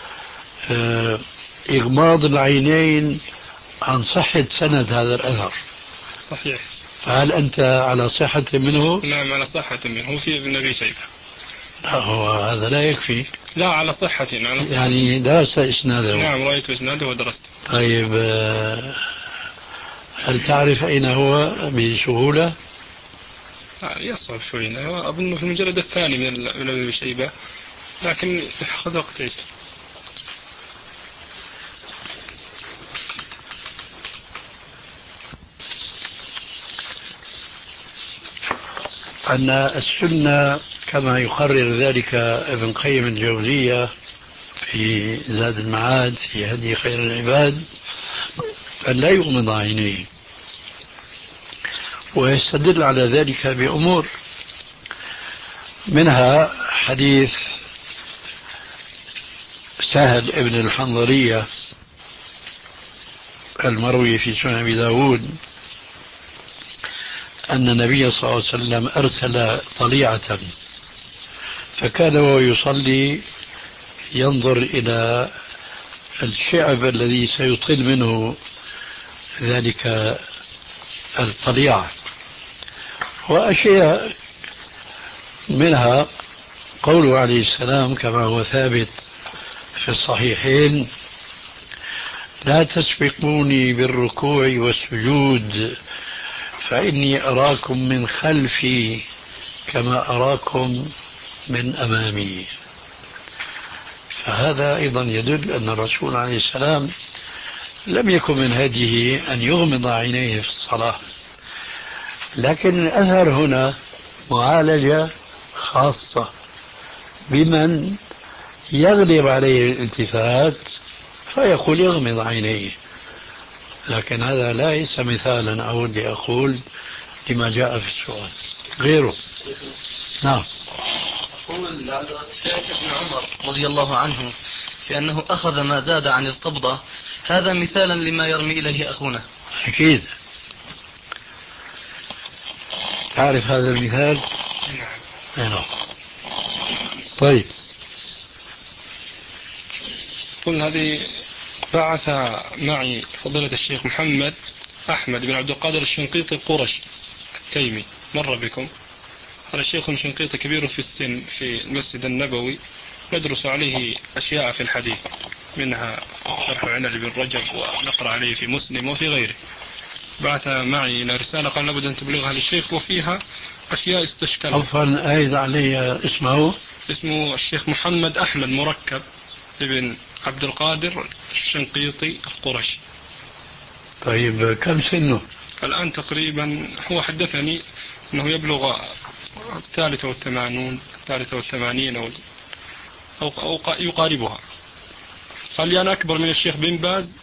إغماض العينين عن صحة سند هذا الأثر. صحيح. فهل أنت على صحة منه؟ نعم على صحة منه. هو في ابن أبي شيبة. لا، هو هذا لا يكفي. لا، على صحة, على صحة. يعني درست إسناده؟ نعم رأيت إسناده ودرسته. طيب، هل تعرف أين هو بسهولة؟ يصعب شوي، أظن في المجلد الثاني من ابن أبي شيبة، لكن خذ وقت إيش. أن السنة كما يقرر ذلك ابن قيم الجوزية في زاد المعاد في هدي خير العباد أن لا يغمض عينيه، ويستدل على ذلك بأمور، منها حديث سهل ابن الحنظلية المروي في سنن أبي داود أن النبي صلى الله عليه وسلم أرسل طليعة، فكان وهو يصلي ينظر إلى الشعب الذي سيطل منه ذلك الطليعة، وأشياء منها قوله عليه السلام كما هو ثابت في الصحيحين: لا تسبقوني بالركوع والسجود فإني أراكم من خلفي كما أراكم من أمامي. فهذا أيضا يدل أن الرسول عليه السلام لم يكن من هديه أن يغمض عينيه في الصلاة، لكن الأثر هنا معالجة خاصة بمن يغلب عليه الالتفات فيقول يغمض عينيه، لكن هذا ليس مثالا أود أقول لما جاء في السؤال غيره. نعم. يقول ابن عمر رضي الله عنه في أنه أخذ ما زاد عن القبضة، هذا مثالا لما يرمي إليه أخونا. أكيد تعرف هذا المثال. نعم. طيب. قل هذه بعث معي فضيلة الشيخ محمد أحمد بن عبد القادر الشنقيطي القرشي التيمي، مر بكم. هذا شيخ شنقيطي كبير في السن في المسجد النبوي، ندرس عليه أشياء في الحديث، منها شرح عنل بن رجب، ونقرأ عليه في مسلم وفي غيره. بعث معي إلى رسالة قال لابد أن تبلغها للشيخ، وفيها أشياء استشكلت. عفوا أيد علي اسمه اسمه الشيخ محمد أحمد مركب ابن عبد القادر الشنقيطي القرشي. طيب كم سنه الآن تقريبا؟ هو حدثني أنه يبلغ الثالثة والثمانون الثالثة والثمانين أو, أو, أو يقاربها. قال لي أنا أكبر من الشيخ بن باز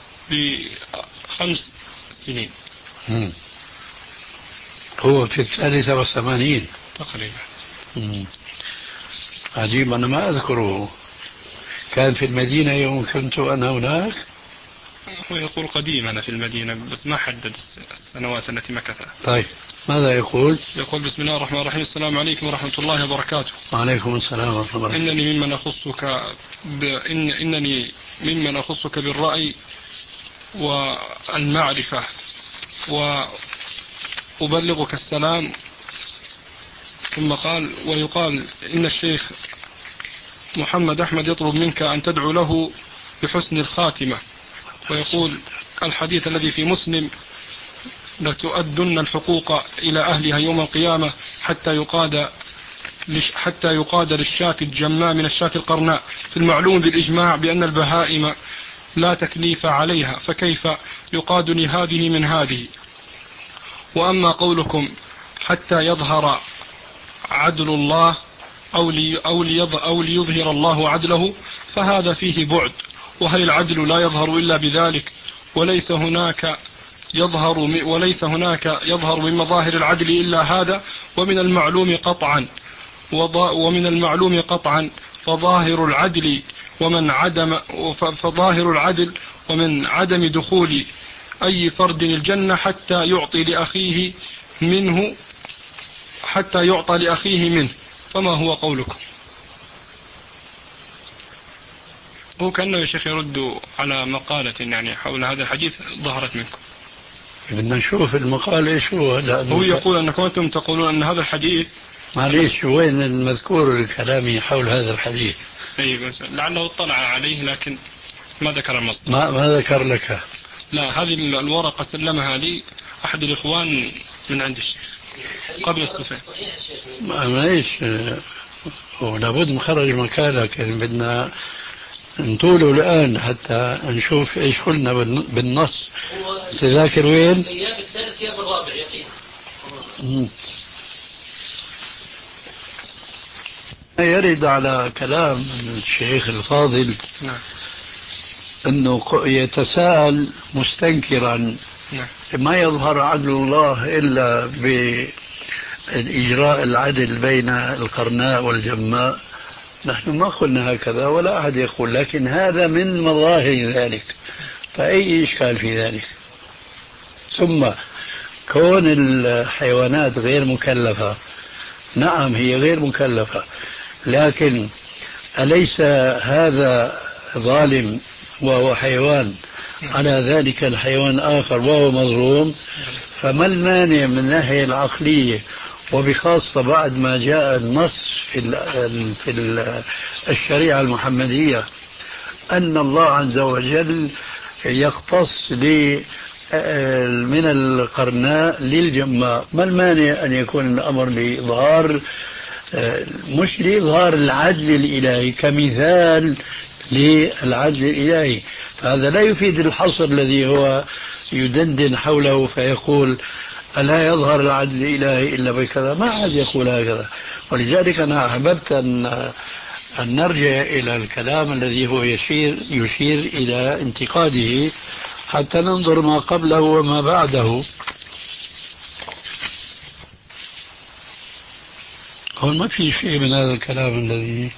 بخمس سنين. مم. هو في الثالثة والثمانين تقريبا. مم. عجيب، أنا ما أذكره. كان في المدينة يوم كنت أنا هناك. هو يقول قديم أنا في المدينة، بس ما حدد السنوات التي مكثها. طيب ماذا يقول؟ يقول بسم الله الرحمن الرحيم: السلام عليكم ورحمة الله وبركاته. وعليكم السلام ورحمة الله. إنني ممن أخصك ب... إن... إنني ممن أخصك بالرأي والمعرفة، وأبلغك السلام. ثم قال: ويقال إن الشيخ محمد أحمد يطلب منك أن تدعو له بحسن الخاتمة، ويقول الحديث الذي في مسلم: لتؤدن الحقوق إلى أهلها يوم القيامة حتى يقاد حتى يقاد للشاة الجماء من الشاة القرناء. في المعلوم بالإجماع بأن البهائم لا تكليف عليها، فكيف يقادني هذه من هذه؟ وأما قولكم حتى يظهر عدل الله أو, لي أو, ليظهر أو ليظهر الله عدله، فهذا فيه بعد. وهل العدل لا يظهر إلا بذلك؟ وليس هناك يظهر وليس هناك يظهر من مظاهر العدل إلا هذا. ومن المعلوم قطعا ومن المعلوم قطعا فظاهر العدل ومن عدم فظاهر العدل ومن عدم دخول أي فرد الجنة حتى يعطي لأخيه منه حتى يعطى لأخيه منه. فما هو قولكم؟ هو كأنه يا شيخ يرد على مقالة يعني حول هذا الحديث ظهرت منكم. بدنا نشوف المقال ايش هو. هو يقول أنكم أنتم تقولون أن هذا الحديث. معليش وين المذكور الكلامي حول هذا الحديث؟ اي بس لعله اطلع عليه لكن ما ذكر المصدر. ما, ما ذكر لك؟ لا، هذه الورقة سلمها لي أحد الإخوان من عند الشيخ. قبل السفين. معليش ولابد نخرج مكان، لكن بدنا نطوله الآن حتى نشوف إيش قلنا بالنص. تذاكر وين؟ أيام الثالث أيام الرابع يقين. يرد على كلام الشيخ الفاضل أنه يتساءل مستنكرا ما يظهر عدل الله إلا بإجراء العدل بين القرناء والجماء. نحن ما قلنا هكذا ولا أحد يقول، لكن هذا من مظاهر ذلك، فأي إشكال في ذلك؟ ثم كون الحيوانات غير مكلفة، نعم هي غير مكلفة، لكن أليس هذا ظالم وهو حيوان على ذلك الحيوان آخر وهو مظلوم؟ فما المانع من الناحية العقلية، وبخاصة بعد ما جاء النص في الشريعة المحمدية أن الله عز وجل يختص من القرناء للجماء، ما المانع أن يكون الأمر بإظهار مش لإظهار العدل الإلهي كمثال للعدل الإلهي؟ فهذا لا يفيد الحصر الذي هو يدندن حوله فيقول ألا يظهر العدل الإلهي إلا بكذا. ما أحد يقول هكذا. ولذلك أنا أحببت أن, أن نرجع إلى الكلام الذي هو يشير, يشير إلى انتقاده حتى ننظر ما قبله وما بعده. هون ما في شيء من هذا الكلام الذي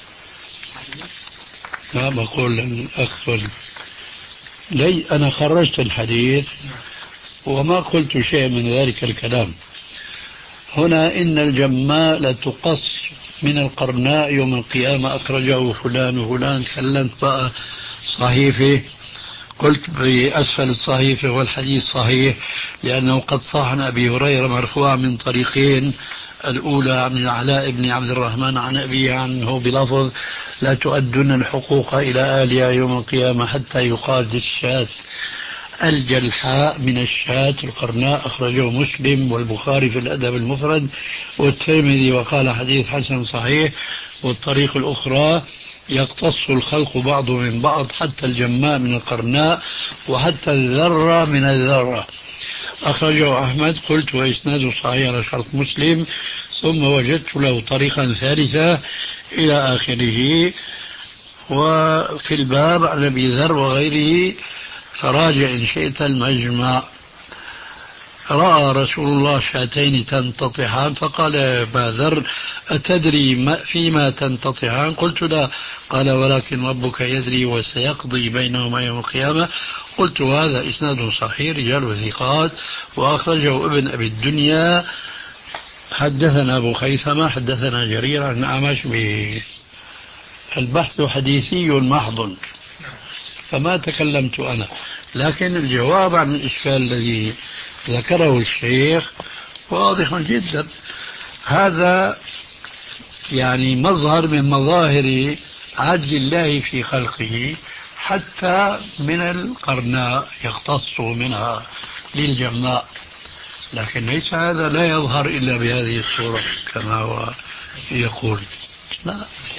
ما بقول الأخ لي أنا خرجت الحديث وما قلت شيء من ذلك الكلام. هنا إن الجماء لتقص من القرناء يوم القيامة أخرجه فلان وفلان، كلمت بقى صحيفة، قلت بأسفل الصحيفة والحديث صحيح لأنه قد صح عن أبي هريرة مرفوعا من طريقين، الأولى عن العلاء بن عبد الرحمن عن أبيه عنه بلفظ لا تؤدن الحقوق إلى أهلها يوم القيامة حتى يقاد الشاة الجلحاء من الشاة القرناء، أخرجه مسلم والبخاري في الأدب المفرد والترمذي وقال حديث حسن صحيح. والطريق الأخرى يقتص الخلق بعض من بعض حتى الجماء من القرناء وحتى الذرة من الذرة، أخرجه أحمد. قلت وإسناده صحيح على شرط مسلم، ثم وجدت له طريقا ثالثة إلى آخره. وفي الباب عن أبي ذر وغيره فراجع إن شئت المجمع. رأى رسول الله شاتين تنتطحان فقال يا أبا ذر أتدري ما فيما تنتطحان؟ قلت لا. قال ولكن ربك يدري وسيقضي بينهما يوم القيامة. قلت هذا إسناد صحيح رجال ثقات، وأخرجه ابن أبي الدنيا. حدثنا أبو خيثمة حدثنا جرير عن أعمش بالبحث حديثي محض، فما تكلمت أنا، لكن الجواب عن الإشكال الذي ذكره الشيخ واضح جدا. هذا يعني مظهر من مظاهر عدل الله في خلقه، حتى من القرناء يختص منها للجماء، لكن ليس هذا لا يظهر إلا بهذه الصورة كما هو يقول. لا.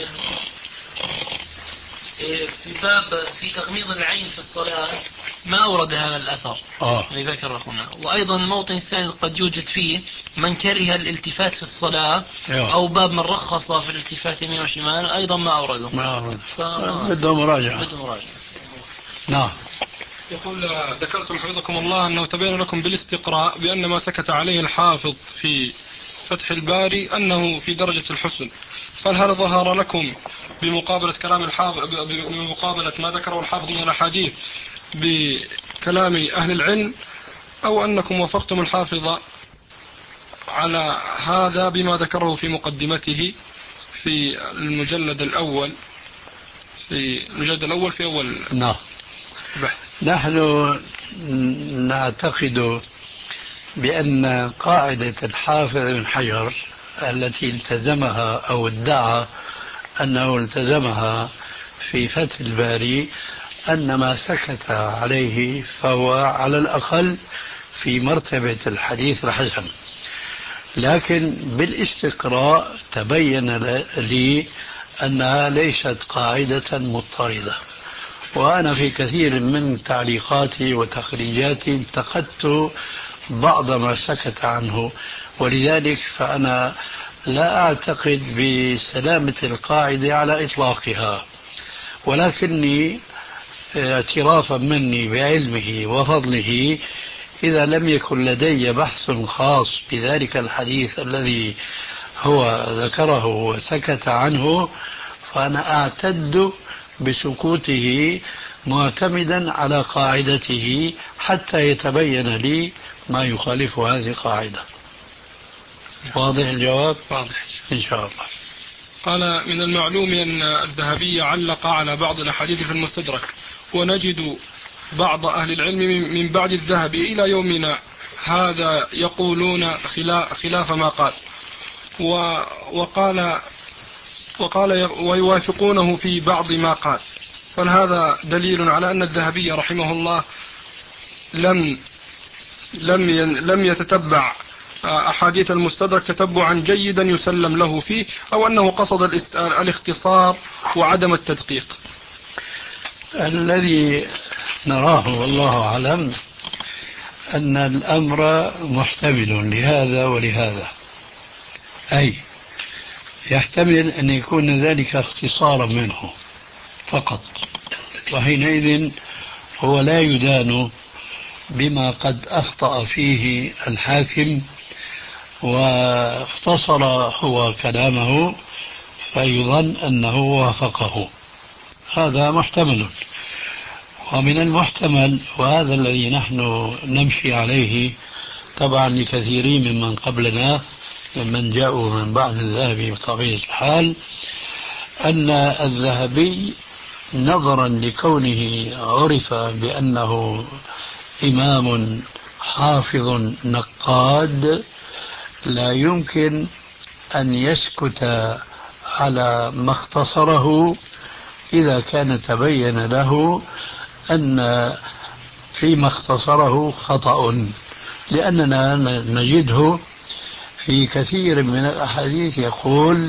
في باب في تغميض العين في الصلاة ما أورد هذا الأثر آه. اللي ذكر أخونا. وأيضا الموطن الثاني قد يوجد فيه من كره الالتفات في الصلاة أيوه. أو باب من رخص في الالتفات يمين وشمال أيضا ما أورده. ما أورده ف... بده مراجعة. بده مراجعة. نعم. يقول ذكرتم حفظكم الله أنه تبين لكم بالاستقراء بأن ما سكت عليه الحافظ في فتح الباري أنه في درجة الحسن، فهل هذا ظهر لكم بمقابلة كلام الحافظ بمقابلة ما ذكره الحافظ من الحديث بكلام أهل العلم، أو أنكم وافقتم الحافظ على هذا بما ذكره في مقدمته في المجلد الأول في المجلد الأول في أول نعم. بحث؟ نحن نعتقد بأن قاعدة الحافظ بن حجر التي التزمها أو ادعى أنه التزمها في فتح الباري أن ما سكت عليه فهو على الأقل في مرتبة الحديث الحسن، لكن بالاستقراء تبين لي أنها ليست قاعدة مضطردة. وأنا في كثير من تعليقاتي وتخريجاتي انتقدت بعض ما سكت عنه، ولذلك فأنا لا أعتقد بسلامة القاعدة على إطلاقها، ولكني اعترافا مني بعلمه وفضله إذا لم يكن لدي بحث خاص بذلك الحديث الذي هو ذكره وسكت عنه، فأنا أعتد بسكوته معتمدا على قاعدته حتى يتبين لي ما يخالف هذه القاعدة. واضح الجواب؟ واضح إن شاء الله. قال: من المعلوم أن الذهبي علق على بعض الأحاديث في المستدرك، ونجد بعض أهل العلم من بعد الذهبي إلى يومنا هذا يقولون خلاف ما قال، وقال وقال ويوافقونه في بعض ما قال، فهذا دليل على أن الذهبي رحمه الله لم لم لم يتتبع أحاديث المستدرك تتبعا جيدا يسلم له فيه، أو أنه قصد الاختصار وعدم التدقيق. الذي نراه والله أعلم أن الأمر محتمل لهذا ولهذا، أي يحتمل أن يكون ذلك اختصارا منه فقط، وحينئذ هو لا يدان بما قد أخطأ فيه الحاكم واختصر هو كلامه فيظن أنه وافقه. هذا محتمل. ومن المحتمل، وهذا الذي نحن نمشي عليه طبعا لكثيرين ممن قبلنا ممن جاءوا من بعد الذهبي بطبيعة الحال، أن الذهبي نظرا لكونه عرف بأنه إمام حافظ نقاد لا يمكن أن يسكت على ما اختصره إذا كان تبين له أن فيما اختصره خطأ، لأننا نجده في كثير من الأحاديث يقول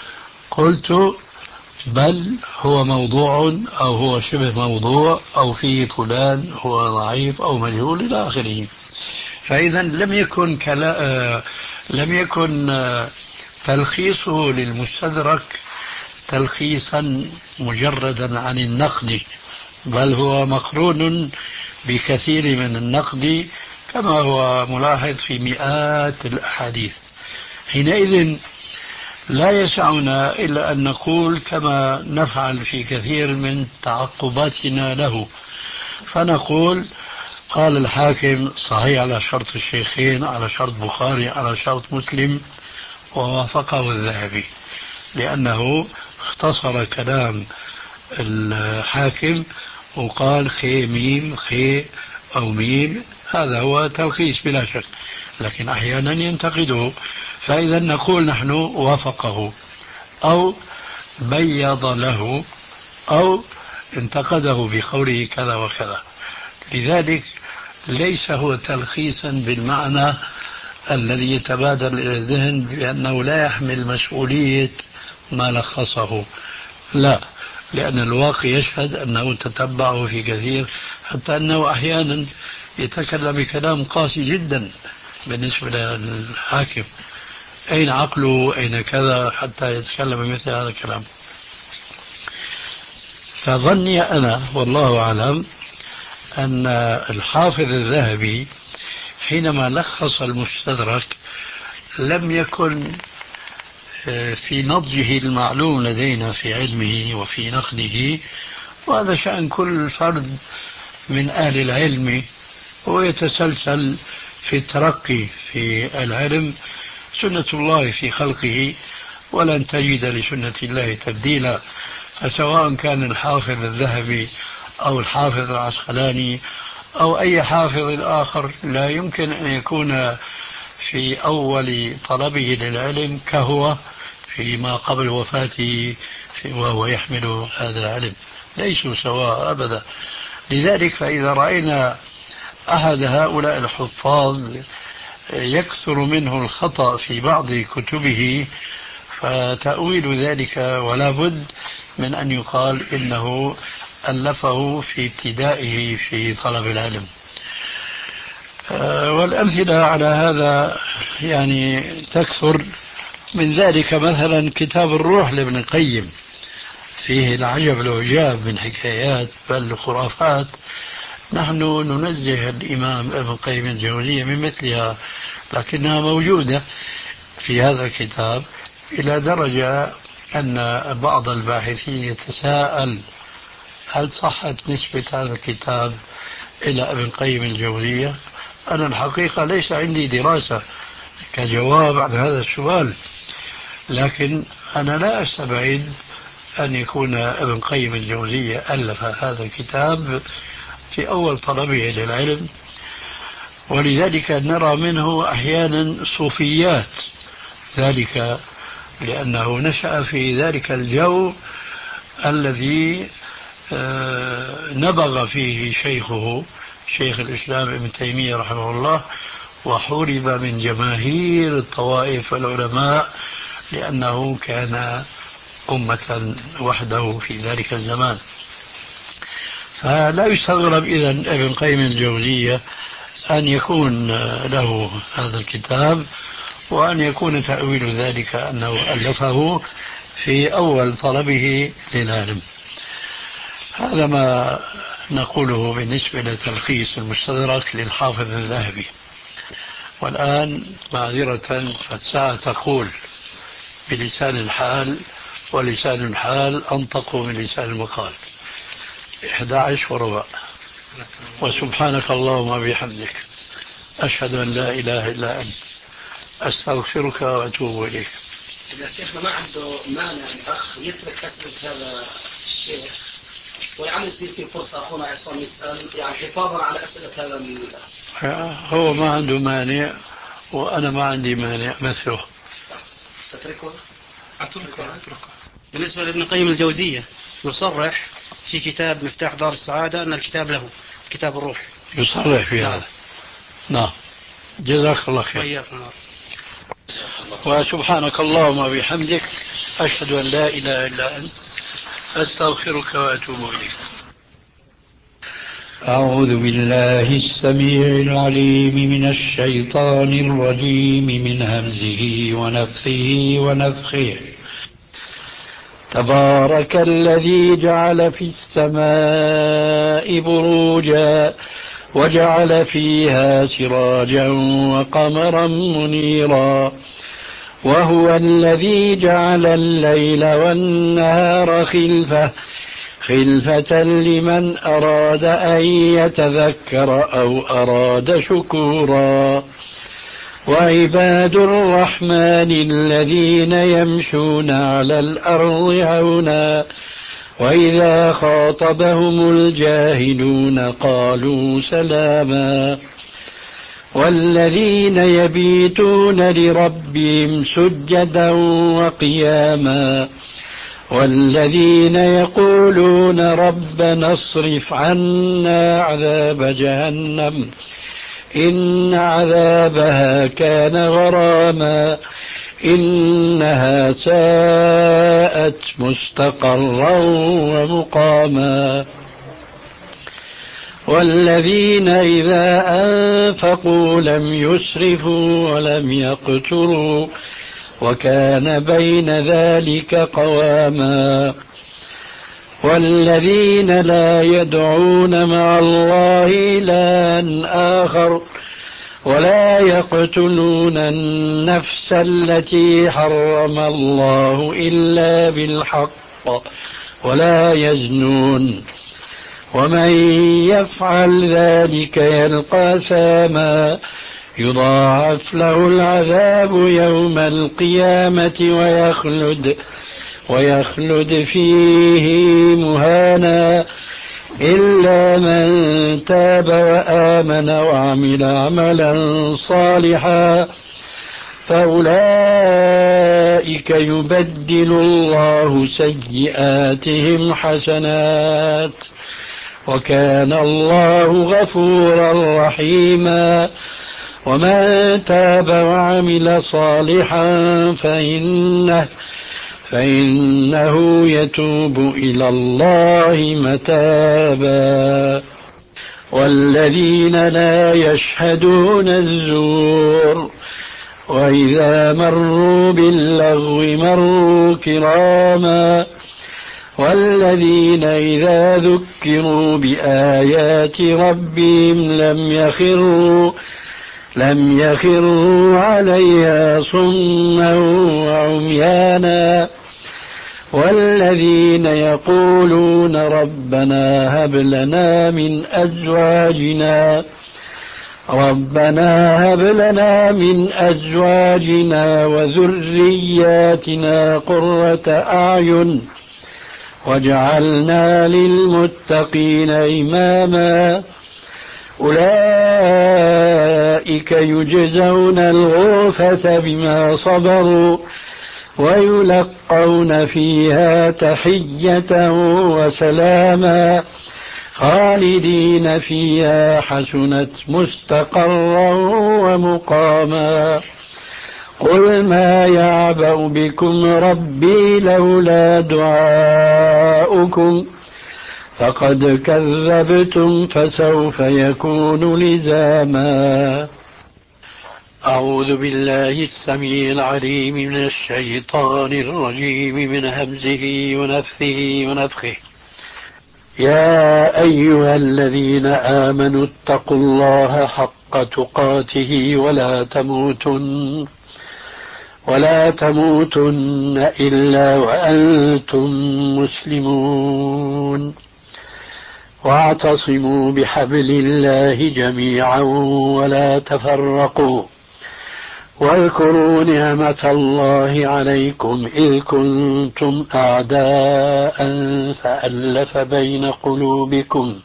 قلت بل هو موضوع أو هو شبه موضوع أو فيه فلان هو ضعيف أو مجهول إلى آخره. فإذا لم يكن كلا لم يكن تلخيصه للمستدرك تلخيصا مجردا عن النقد، بل هو مقرون بكثير من النقد كما هو ملاحظ في مئات الأحاديث. حينئذ لا يسعنا إلا أن نقول كما نفعل في كثير من تعقباتنا له، فنقول قال الحاكم صحيح على شرط الشيخين، على شرط بخاري، على شرط مسلم، ووافقه الذهبي لأنه اختصر كلام الحاكم وقال خي ميم خي أو ميم، هذا هو تلخيص بلا شك، لكن أحيانا ينتقده، فإذا نقول نحن وافقه أو بيض له أو انتقده بقوله كذا وكذا. لذلك ليس هو تلخيصا بالمعنى الذي يتبادر إلى الذهن بأنه لا يحمل مسؤولية ما لخصه، لا، لأن الواقع يشهد أنه تتبعه في كثير، حتى أنه أحيانا يتكلم بكلام قاسي جدا بالنسبة للحاكم، أين عقله أين كذا حتى يتكلم بمثل هذا الكلام. فظني أنا والله أعلم أن الحافظ الذهبي حينما لخص المستدرك لم يكن في نضجه المعلوم لدينا في علمه وفي نقده، وهذا شأن كل فرد من أهل العلم، هو يتسلسل في الترقي في العلم، سنة الله في خلقه ولن تجد لسنة الله تبديلا. فسواء كان الحافظ الذهبي أو الحافظ العسقلاني أو أي حافظ آخر لا يمكن أن يكون في أول طلبه للعلم كهو فيما قبل وفاته وهو يحمل هذا العلم، ليسوا سواء أبدا. لذلك فإذا رأينا أحد هؤلاء الحفاظ يكثر منه الخطأ في بعض كتبه، فتأويل ذلك ولا بد من أن يقال إنه ألفه في ابتدائه في طلب العلم. والأمثلة على هذا يعني تكثر. من ذلك مثلا كتاب الروح لابن القيم، فيه العجب العجاب من حكايات بل خرافات، نحن ننزه الإمام ابن القيم الجوزية من مثلها، لكنها موجودة في هذا الكتاب، إلى درجة أن بعض الباحثين يتساءل هل صحت نسبة هذا الكتاب إلى ابن القيم الجوزية؟ أنا الحقيقة ليس عندي دراسة كجواب عن هذا السؤال، لكن أنا لا أستبعد أن يكون ابن القيم الجوزية ألف هذا الكتاب في أول طلبه للعلم، ولذلك نرى منه أحيانا صوفيات، ذلك لأنه نشأ في ذلك الجو الذي نبغ فيه شيخه شيخ الإسلام ابن تيمية رحمه الله، وحورب من جماهير الطوائف والعلماء لأنه كان أمة وحده في ذلك الزمان. فلا يستغرب إذن ابن قيم الجوزية أن يكون له هذا الكتاب، وأن يكون تأويل ذلك أنه ألفه في أول طلبه للعلم. هذا ما نقوله بالنسبة لتلخيص المستدرك للحافظ الذهبي. والآن معذرة فالساعة تقول بلسان الحال، ولسان الحال أنطق من لسان المقال، إحدى عشر وربع. وسبحانك اللهم بحمدك أشهد أن لا إله إلا أنت أستغفرك وأتوب إليك. إذا شيخنا ما عنده مانع الأخ يترك أسئلة هذا الشيخ ولعل يصير في فرصة أخونا عصام يسأل، يعني حفاظا على أسئلة هذا ال... هو ما عنده مانع وأنا ما عندي مانع مثله. تتركه؟ أتركه أتركه. بالنسبة لابن القيم الجوزية يصرح في كتاب مفتاح دار السعادة أن الكتاب له، كتاب الروح، يصرح في هذا. نعم، جزاك الله خير. وإياكم. وسبحانك اللهم بحمدك أشهد أن لا إله إلا أنت أستغفرك وأتوب إليك. أعوذ بالله السميع العليم من الشيطان الرجيم من همزه ونفخه ونفخه. تبارك الذي جعل في السماء بروجا وجعل فيها سراجا وقمرا منيرا، وهو الذي جعل الليل والنهار خلفة خلفة لمن أراد أن يتذكر أو أراد شكورا. وعباد الرحمن الذين يمشون على الأرض هونا وإذا خاطبهم الجاهلون قالوا سلاما. والذين يبيتون لربهم سجدا وقياما، والذين يقولون ربنا اصرف عنا عذاب جهنم إن عذابها كان غراما إنها ساءت مستقرا ومقاما. والذين إذا أنفقوا لم يسرفوا ولم يقتروا وكان بين ذلك قواما. والذين لا يدعون مع الله إلها آخر ولا يقتلون النفس التي حرم الله إلا بالحق ولا يزنون ومن يفعل ذلك يلقى ثاما يضاعف له العذاب يوم القيامة ويخلد ويخلد فيه مهانا إلا من تاب وآمن وعمل عملا صالحا فأولئك يبدل الله سيئاتهم حسنات وكان الله غفورا رحيما. ومن تاب وعمل صالحا فإنه, فإنه يتوب إلى الله متابا. والذين لا يشهدون الزور وإذا مروا باللغو مروا كراما. والذين إذا ذكروا بآيات ربهم لم يخروا لم يخروا عليها صما وعميانا. والذين يقولون ربنا هب لنا من أزواجنا ربنا هب لنا من أزواجنا وذرياتنا قرة أعين واجعلنا للمتقين إماما. أولئك يجزون الغرفة بما صبروا ويلقون فيها تحية وسلاما خالدين فيها حسنت مستقرا ومقاما. قل ما يعبأ بكم ربي لولا دعاؤكم فقد كذبتم فسوف يكون لزاما. أعوذ بالله السميع العليم من الشيطان الرجيم من همزه ونفثه ونفخه. يا أيها الذين آمنوا اتقوا الله حق تقاته ولا تموتن ولا تموتن إلا وأنتم مسلمون. واعتصموا بحبل الله جميعا ولا تفرقوا. واذكروا نعمة الله عليكم إذ كنتم أعداء فألف بين قلوبكم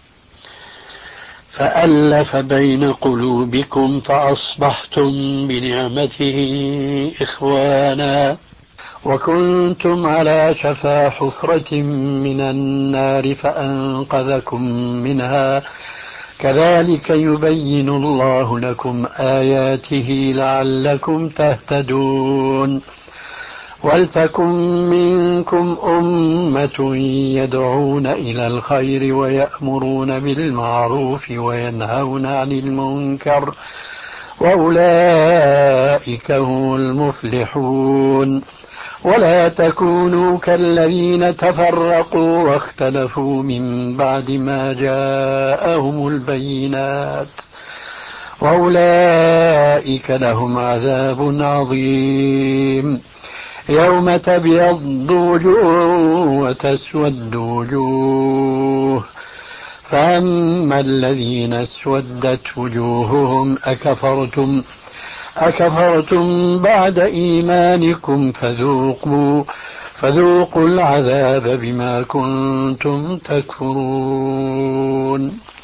فألف بين قلوبكم فأصبحتم بنعمته إخوانا وكنتم على شفا حفرة من النار فأنقذكم منها. كذلك يبين الله لكم آياته لعلكم تهتدون. ولتكن منكم أمة يدعون إلى الخير ويأمرون بالمعروف وينهون عن المنكر وأولئك هم المفلحون. ولا تكونوا كالذين تفرقوا واختلفوا من بعد ما جاءهم البينات وأولئك لهم عذاب عظيم. يوم تبيض وجوه وتسود وجوه فأما الذين اسودت وجوههم أكفرتم أكفرتم بعد إيمانكم فذوقوا فذوقوا العذاب بما كنتم تكفرون.